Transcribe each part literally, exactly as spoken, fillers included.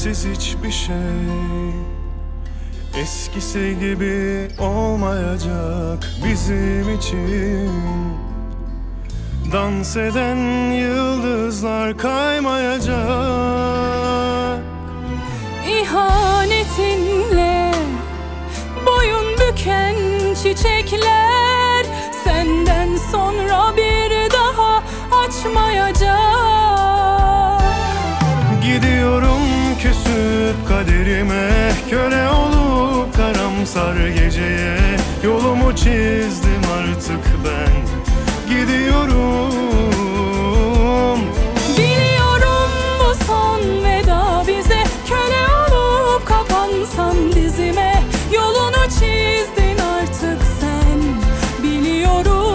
Sensiz hiçbir şey eskisi gibi olmayacak bizim için. Dans eden yıldızlar kaymayacak. İhanetinle boyun büken çiçekler senden sonra bir daha açmayacak. Gidiyorum küsüp kaderime, köle olup karamsar geceye. Yolumu çizdim artık ben, gidiyorum. Biliyorum bu son veda bize, köle olup kapansan dizime. Yolunu çizdin artık sen, biliyorum.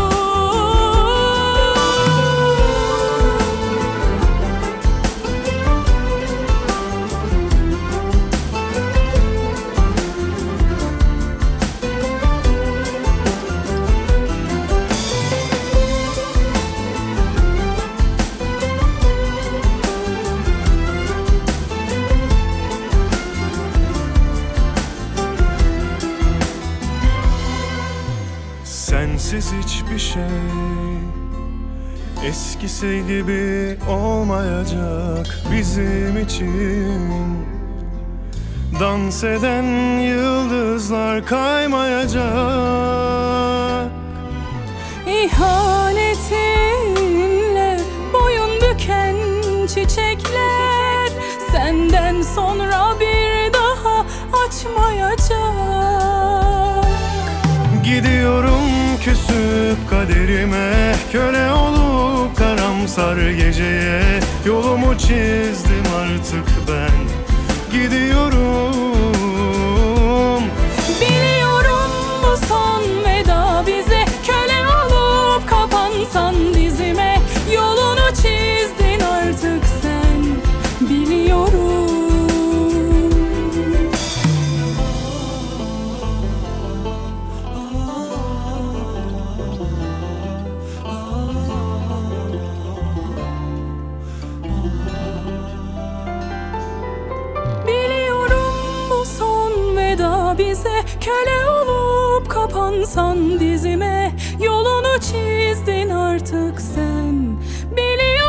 Sensiz hiçbir şey eskisi gibi olmayacak bizim için. Dans eden yıldızlar kaymayacak. İhanetinle boyun büken çiçekler senden sonra bir daha açmayacak. Gidiyorum küsüp kaderime, köle olup karamsar geceye. Yolumu çizdim artık ben, gidiyorum. Biliyorum bu son veda bize, köle olup kapansan dizime. Yolunu çizdin artık sen, biliyorum. Bize köle olup kapansan dizime. Yolunu çizdin artık sen, biliyorum.